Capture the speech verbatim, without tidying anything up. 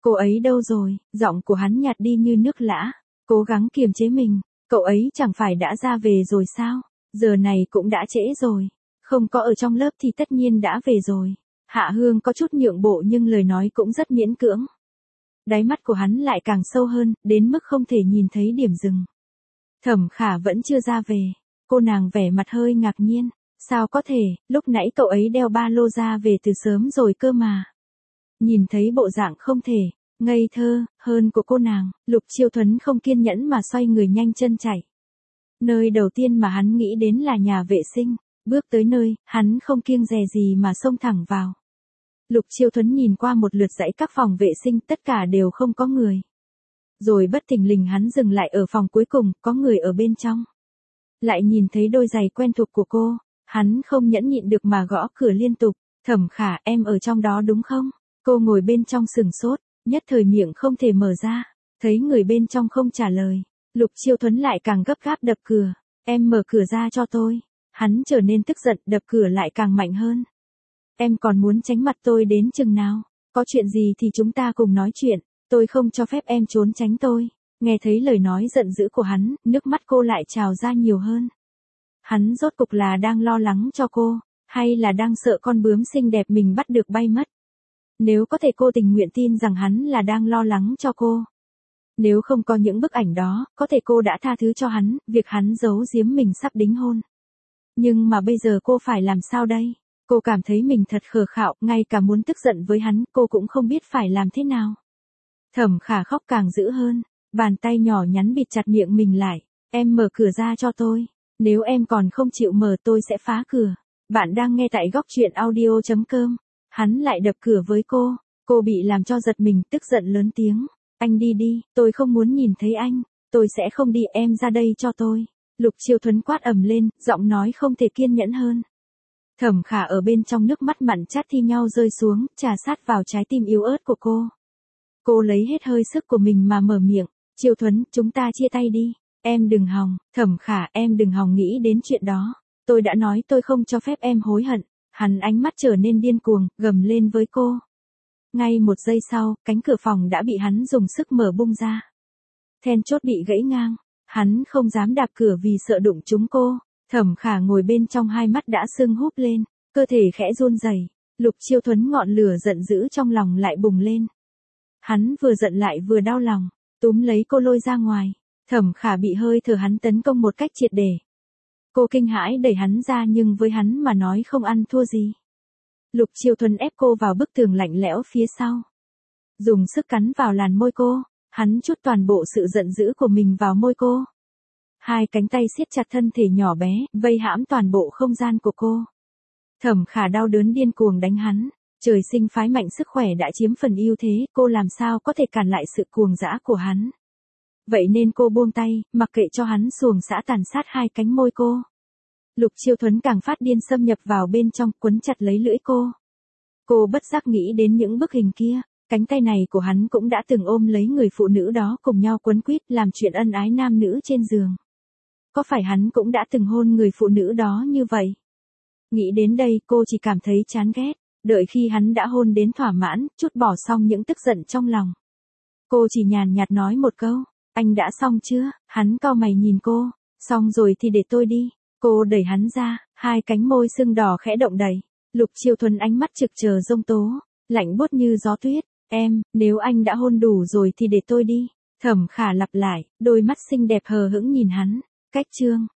Cô ấy đâu rồi? Giọng của hắn nhạt đi như nước lã, cố gắng kiềm chế mình. Cậu ấy chẳng phải đã ra về rồi sao? Giờ này cũng đã trễ rồi. Không có ở trong lớp thì tất nhiên đã về rồi. Hạ Hương có chút nhượng bộ nhưng lời nói cũng rất miễn cưỡng. Đáy mắt của hắn lại càng sâu hơn, đến mức không thể nhìn thấy điểm dừng. Thẩm Khả vẫn chưa ra về. Cô nàng vẻ mặt hơi ngạc nhiên. Sao có thể, lúc nãy cậu ấy đeo ba lô ra về từ sớm rồi cơ mà. Nhìn thấy bộ dạng không thể, ngây thơ, hơn của cô nàng, Lục Chiêu Thuấn không kiên nhẫn mà xoay người nhanh chân chạy. Nơi đầu tiên mà hắn nghĩ đến là nhà vệ sinh, bước tới nơi, hắn không kiêng dè gì mà xông thẳng vào. Lục Chiêu Thuấn nhìn qua một lượt dãy các phòng vệ sinh tất cả đều không có người. Rồi bất thình lình hắn dừng lại ở phòng cuối cùng, có người ở bên trong. Lại nhìn thấy đôi giày quen thuộc của cô, hắn không nhẫn nhịn được mà gõ cửa liên tục. Thẩm Khả, em ở trong đó đúng không? Cô ngồi bên trong sừng sốt, nhất thời miệng không thể mở ra, thấy người bên trong không trả lời. Lục Chiêu Thuấn lại càng gấp gáp đập cửa, em mở cửa ra cho tôi. Hắn trở nên tức giận, đập cửa lại càng mạnh hơn. Em còn muốn tránh mặt tôi đến chừng nào? Có chuyện gì thì chúng ta cùng nói chuyện, tôi không cho phép em trốn tránh tôi. Nghe thấy lời nói giận dữ của hắn, nước mắt cô lại trào ra nhiều hơn. Hắn rốt cục là đang lo lắng cho cô, hay là đang sợ con bướm xinh đẹp mình bắt được bay mất? Nếu có thể cô tình nguyện tin rằng hắn là đang lo lắng cho cô. Nếu không có những bức ảnh đó, có thể cô đã tha thứ cho hắn, việc hắn giấu giếm mình sắp đính hôn. Nhưng mà bây giờ cô phải làm sao đây? Cô cảm thấy mình thật khờ khạo, ngay cả muốn tức giận với hắn, cô cũng không biết phải làm thế nào. Thẩm Khả khóc càng dữ hơn, bàn tay nhỏ nhắn bịt chặt miệng mình lại. Em mở cửa ra cho tôi. Nếu em còn không chịu mở tôi sẽ phá cửa. Bạn đang nghe tại góc truyện audio chấm com. Hắn lại đập cửa với cô. Cô bị làm cho giật mình, tức giận lớn tiếng. Anh đi đi, tôi không muốn nhìn thấy anh. Tôi sẽ không đi, em ra đây cho tôi. Lục Chiêu Thuấn quát ầm lên, giọng nói không thể kiên nhẫn hơn. Thẩm Khả ở bên trong nước mắt mặn chát thi nhau rơi xuống, trà sát vào trái tim yếu ớt của cô. Cô lấy hết hơi sức của mình mà mở miệng. Chiêu Thuấn, chúng ta chia tay đi. Em đừng hòng, Thẩm Khả, em đừng hòng nghĩ đến chuyện đó. Tôi đã nói tôi không cho phép em hối hận. Hắn ánh mắt trở nên điên cuồng, gầm lên với cô. Ngay một giây sau, cánh cửa phòng đã bị hắn dùng sức mở bung ra. Then chốt bị gãy ngang. Hắn không dám đạp cửa vì sợ đụng trúng cô. Thẩm Khả ngồi bên trong hai mắt đã sưng húp lên, cơ thể khẽ run rẩy. Lục Chiêu Thuấn ngọn lửa giận dữ trong lòng lại bùng lên. Hắn vừa giận lại vừa đau lòng, túm lấy cô lôi ra ngoài. Thẩm Khả bị hơi thở hắn tấn công một cách triệt để. Cô kinh hãi đẩy hắn ra nhưng với hắn mà nói không ăn thua gì. Lục Chiêu Thuấn ép cô vào bức tường lạnh lẽo phía sau. Dùng sức cắn vào làn môi cô, hắn trút toàn bộ sự giận dữ của mình vào môi cô. Hai cánh tay siết chặt thân thể nhỏ bé, vây hãm toàn bộ không gian của cô. Thẩm Khả đau đớn điên cuồng đánh hắn. Trời sinh phái mạnh sức khỏe đã chiếm phần ưu thế, cô làm sao có thể cản lại sự cuồng dã của hắn. Vậy nên cô buông tay, mặc kệ cho hắn xuồng xã tàn sát hai cánh môi cô. Lục Chiêu Thuấn càng phát điên xâm nhập vào bên trong, quấn chặt lấy lưỡi cô. Cô bất giác nghĩ đến những bức hình kia, cánh tay này của hắn cũng đã từng ôm lấy người phụ nữ đó cùng nhau quấn quýt làm chuyện ân ái nam nữ trên giường. Có phải hắn cũng đã từng hôn người phụ nữ đó như vậy? Nghĩ đến đây cô chỉ cảm thấy chán ghét, đợi khi hắn đã hôn đến thỏa mãn, trút bỏ xong những tức giận trong lòng. Cô chỉ nhàn nhạt nói một câu, anh đã xong chưa? Hắn cau mày nhìn cô, xong rồi thì để tôi đi. Cô đẩy hắn ra, hai cánh môi sưng đỏ khẽ động đẩy. Lục Chiêu Thuấn ánh mắt trực chờ giông tố, lạnh buốt như gió tuyết. Em, nếu anh đã hôn đủ rồi thì để tôi đi. Thẩm Khả lặp lại, đôi mắt xinh đẹp hờ hững nhìn hắn. Cách chương